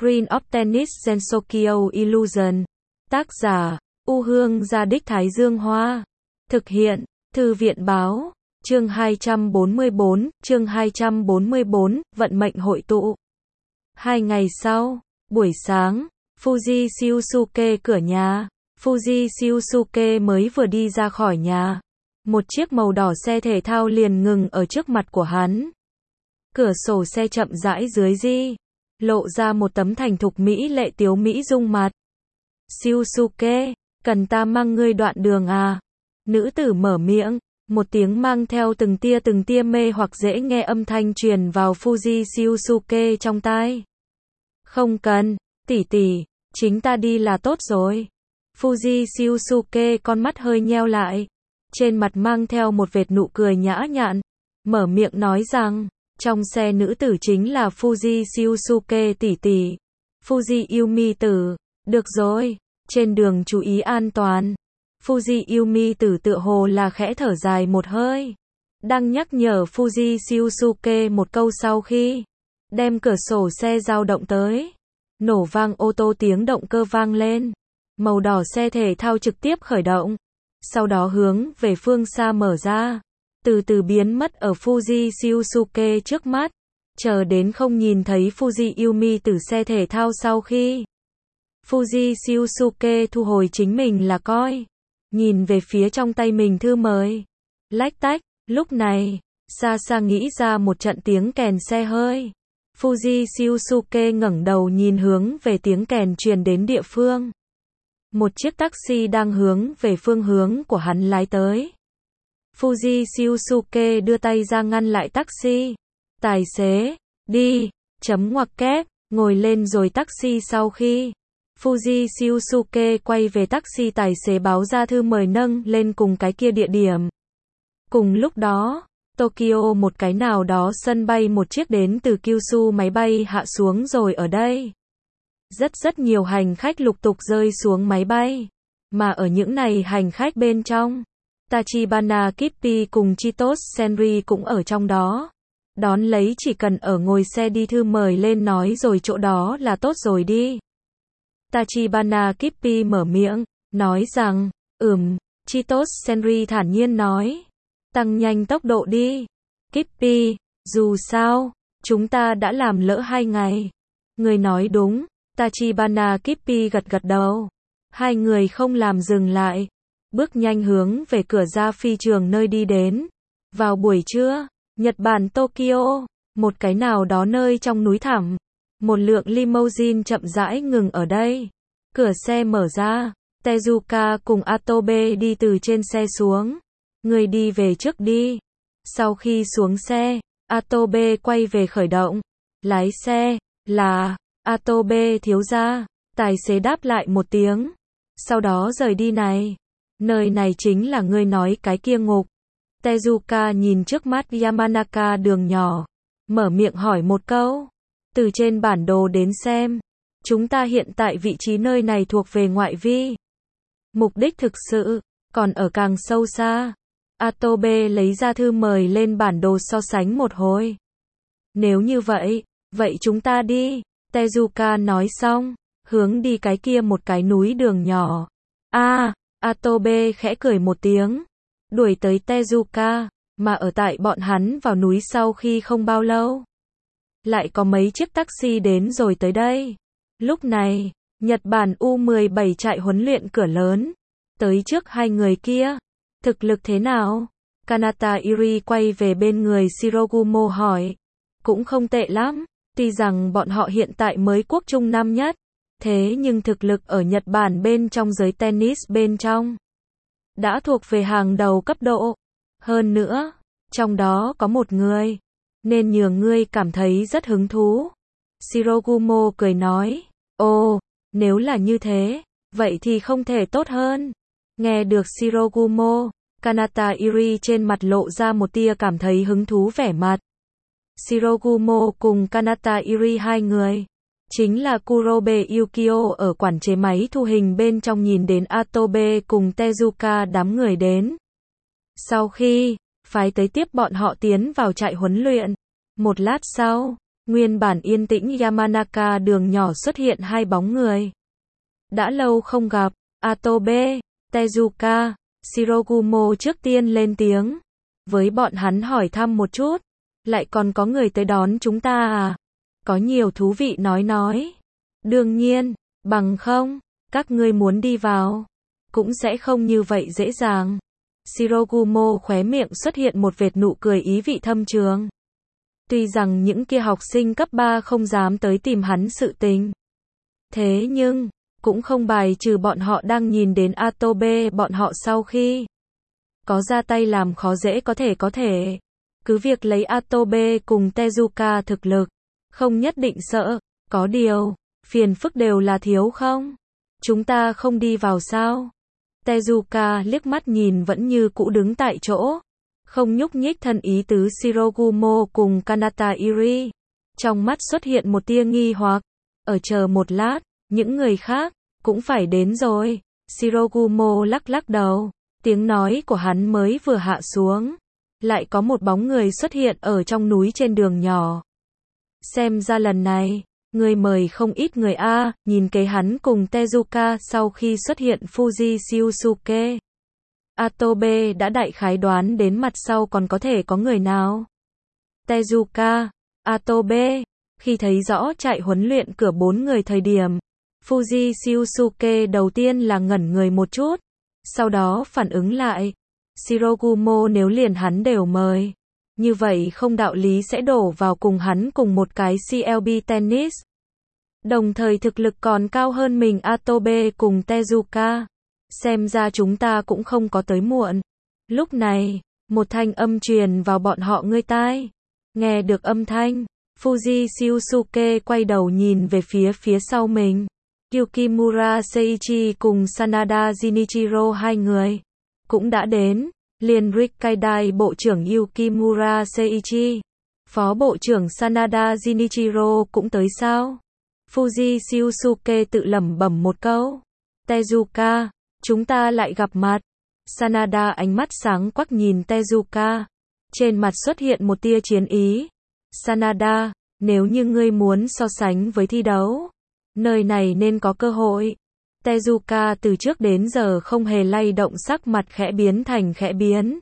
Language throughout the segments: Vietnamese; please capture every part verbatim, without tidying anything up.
Green of Tennis Gensokyo Illusion. Tác giả, U Hương Gia Đích Thái Dương Hoa. Thực hiện, Thư viện Báo. Chương hai trăm bốn mươi tư, chương hai trăm bốn mươi tư, vận mệnh hội tụ. Hai ngày sau, buổi sáng, Fuji Shiosuke cửa nhà. Fuji Shiosuke mới vừa đi ra khỏi nhà. Một chiếc màu đỏ xe thể thao liền ngừng ở trước mặt của hắn. Cửa sổ xe chậm rãi dưới di, lộ ra một tấm thành thục mỹ lệ tiếu mỹ dung mặt. Shiosuke, cần ta mang ngươi đoạn đường à? Nữ tử mở miệng, một tiếng mang theo từng tia từng tia mê hoặc dễ nghe âm thanh truyền vào Fuji Shiosuke trong tai. Không cần, tỷ tỷ, chính ta đi là tốt rồi. Fuji Shiosuke con mắt hơi nheo lại, trên mặt mang theo một vệt nụ cười nhã nhặn, mở miệng nói rằng, trong xe nữ tử chính là Fuji Shiosuke tỷ tỷ. Fuji Yumi tử, được rồi, trên đường chú ý an toàn. Fuji Yumi tử tựa hồ là khẽ thở dài một hơi, đang nhắc nhở Fuji Shiosuke một câu sau khi đem cửa sổ xe dao động tới. Nổ vang ô tô tiếng động cơ vang lên. Màu đỏ xe thể thao trực tiếp khởi động, sau đó hướng về phương xa mở ra, từ từ biến mất ở Fuji Shiosuke trước mắt, chờ đến không nhìn thấy Fuji Yumi từ xe thể thao sau khi Fuji Shiosuke thu hồi chính mình là coi, nhìn về phía trong tay mình thư mời. Lách tách, lúc này, xa xa nghĩ ra một trận tiếng kèn xe hơi. Fuji Shiosuke ngẩng đầu nhìn hướng về tiếng kèn truyền đến địa phương. Một chiếc taxi đang hướng về phương hướng của hắn lái tới. Fuji Shiosuke đưa tay ra ngăn lại taxi. Tài xế, đi, chấm ngoặc kép, ngồi lên rồi taxi sau khi. Fuji Shiosuke quay về taxi tài xế báo ra thư mời nâng lên cùng cái kia địa điểm. Cùng lúc đó, Tokyo một cái nào đó sân bay một chiếc đến từ Kyushu máy bay hạ xuống rồi ở đây. Rất rất nhiều hành khách lục tục rơi xuống máy bay. Mà ở những này hành khách bên trong, Tachibana Kippi cùng Chitos Senri cũng ở trong đó. Đón lấy chỉ cần ở ngồi xe đi thư mời lên nói rồi chỗ đó là tốt rồi đi. Tachibana Kippi mở miệng, nói rằng, ừm, Chitos Senri thản nhiên nói. Tăng nhanh tốc độ đi. Kippi, dù sao, chúng ta đã làm lỡ hai ngày. Người nói đúng. Tachibana Kippi gật gật đầu. Hai người không làm dừng lại, bước nhanh hướng về cửa ra phi trường nơi đi đến. Vào buổi trưa, Nhật Bản Tokyo, một cái nào đó nơi trong núi thẳm, một lượng limousine chậm rãi ngừng ở đây. Cửa xe mở ra, Tezuka cùng Atobe đi từ trên xe xuống. Người đi về trước đi. Sau khi xuống xe, Atobe quay về khởi động. Lái xe, là Atobe thiếu gia. Tài xế đáp lại một tiếng. Sau đó rời đi này. Nơi này chính là ngươi nói cái kia ngục. Tezuka nhìn trước mắt Yamanaka đường nhỏ, mở miệng hỏi một câu. Từ trên bản đồ đến xem, chúng ta hiện tại vị trí nơi này thuộc về ngoại vi. Mục đích thực sự còn ở càng sâu xa. Atobe lấy ra thư mời lên bản đồ so sánh một hồi. Nếu như vậy, vậy chúng ta đi. Tezuka nói xong, hướng đi cái kia một cái núi đường nhỏ. A, à, Atobe khẽ cười một tiếng, đuổi tới Tezuka, mà ở tại bọn hắn vào núi sau khi không bao lâu. Lại có mấy chiếc taxi đến rồi tới đây. Lúc này, Nhật Bản U mười bảy trại huấn luyện cửa lớn, tới trước hai người kia. Thực lực thế nào? Kanata Iri quay về bên người Shirogumo hỏi. Cũng không tệ lắm, tuy rằng bọn họ hiện tại mới quốc trung năm nhất, thế nhưng thực lực ở Nhật Bản bên trong giới tennis bên trong đã thuộc về hàng đầu cấp độ. Hơn nữa, trong đó có một người, nên nhường ngươi cảm thấy rất hứng thú. Shirogumo cười nói, ồ, nếu là như thế, vậy thì không thể tốt hơn. Nghe được Shirogumo, Kanata Iri trên mặt lộ ra một tia cảm thấy hứng thú vẻ mặt. Shirogumo cùng Kanata Iri hai người, chính là Kurobe Yukio ở quản chế máy thu hình bên trong nhìn đến Atobe cùng Tezuka đám người đến. Sau khi phái tới tiếp bọn họ tiến vào trại huấn luyện, một lát sau, Nguyên bản yên tĩnh Yamanaka đường nhỏ xuất hiện hai bóng người. Đã lâu không gặp, Atobe, Tezuka, Shirogumo trước tiên lên tiếng. Với bọn hắn hỏi thăm một chút. Lại còn có người tới đón chúng ta à? Có nhiều thú vị nói nói. Đương nhiên, bằng không, các ngươi muốn đi vào. Cũng sẽ không như vậy dễ dàng. Shirogumo khóe miệng xuất hiện một vệt nụ cười ý vị thâm trường. Tuy rằng những kia học sinh cấp ba không dám tới tìm hắn sự tình. Thế nhưng, cũng không bài trừ bọn họ đang nhìn đến Atobe bọn họ sau khi có ra tay làm khó dễ có thể có thể. Cứ việc lấy Atobe cùng Tezuka thực lực, không nhất định sợ, có điều, phiền phức đều là thiếu không? Chúng ta không đi vào sao? Tezuka liếc mắt nhìn vẫn như cũ đứng tại chỗ, không nhúc nhích thân ý tứ Shirogumo cùng Kanata Iri. Trong mắt xuất hiện một tia nghi hoặc, ở chờ một lát, những người khác, cũng phải đến rồi. Shirogumo lắc lắc đầu, tiếng nói của hắn mới vừa hạ xuống. Lại có một bóng người xuất hiện ở trong núi trên đường nhỏ. Xem ra lần này, người mời không ít người a, nhìn cái hắn cùng Tezuka sau khi xuất hiện Fuji Shiosuke. Atobe đã đại khái đoán đến mặt sau còn có thể có người nào. Tezuka, Atobe, khi thấy rõ trại huấn luyện cửa bốn người thời điểm, Fuji Shiosuke đầu tiên là ngẩn người một chút, sau đó phản ứng lại. Shirogumo nếu liền hắn đều mời, như vậy không đạo lý sẽ đổ vào cùng hắn cùng một cái xê lờ bê tennis. Đồng thời thực lực còn cao hơn mình Atobe cùng Tezuka. Xem ra chúng ta cũng không có tới muộn. Lúc này, một thanh âm truyền vào bọn họ ngươi tai. Nghe được âm thanh, Fuji Shiosuke quay đầu nhìn về phía phía sau mình. Yukimura Seiichi cùng Sanada Jinichiro hai người cũng đã đến. Liền Rikkaidai Bộ trưởng Yukimura Seiichi, Phó Bộ trưởng Sanada Jinichiro cũng tới sao? Fuji Shiosuke tự lẩm bẩm một câu. Tezuka, chúng ta lại gặp mặt. Sanada ánh mắt sáng quắc nhìn Tezuka. Trên mặt xuất hiện một tia chiến ý. Sanada, nếu như ngươi muốn so sánh với thi đấu, nơi này nên có cơ hội. Tezuka từ trước đến giờ không hề lay động, sắc mặt khẽ biến thành khẽ biến.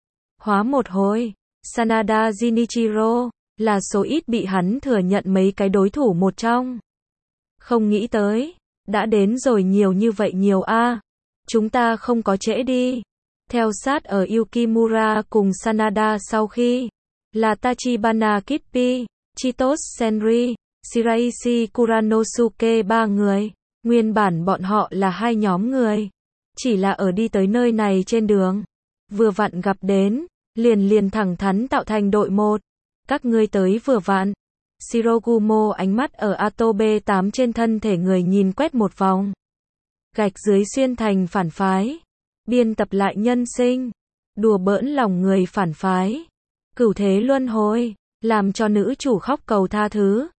Hóa một hồi, Sanada Jinichiro là số ít bị hắn thừa nhận mấy cái đối thủ một trong. Không nghĩ tới, đã đến rồi nhiều như vậy nhiều a. Chúng ta không có trễ đi. Theo sát ở Yukimura cùng Sanada sau khi là Tachibana Kippi, Chitos Senri, Shiraishi Kuranosuke ba người. Nguyên bản bọn họ là hai nhóm người. Chỉ là ở đi tới nơi này trên đường. Vừa vặn gặp đến. Liền liền thẳng thắn tạo thành đội một. Các ngươi tới vừa vặn. Shirogumo ánh mắt ở Atobe tám trên thân thể người nhìn quét một vòng. Gạch dưới xuyên thành phản phái. Biên tập lại nhân sinh. Đùa bỡn lòng người phản phái. Cửu thế luân hồi. Làm cho nữ chủ khóc cầu tha thứ.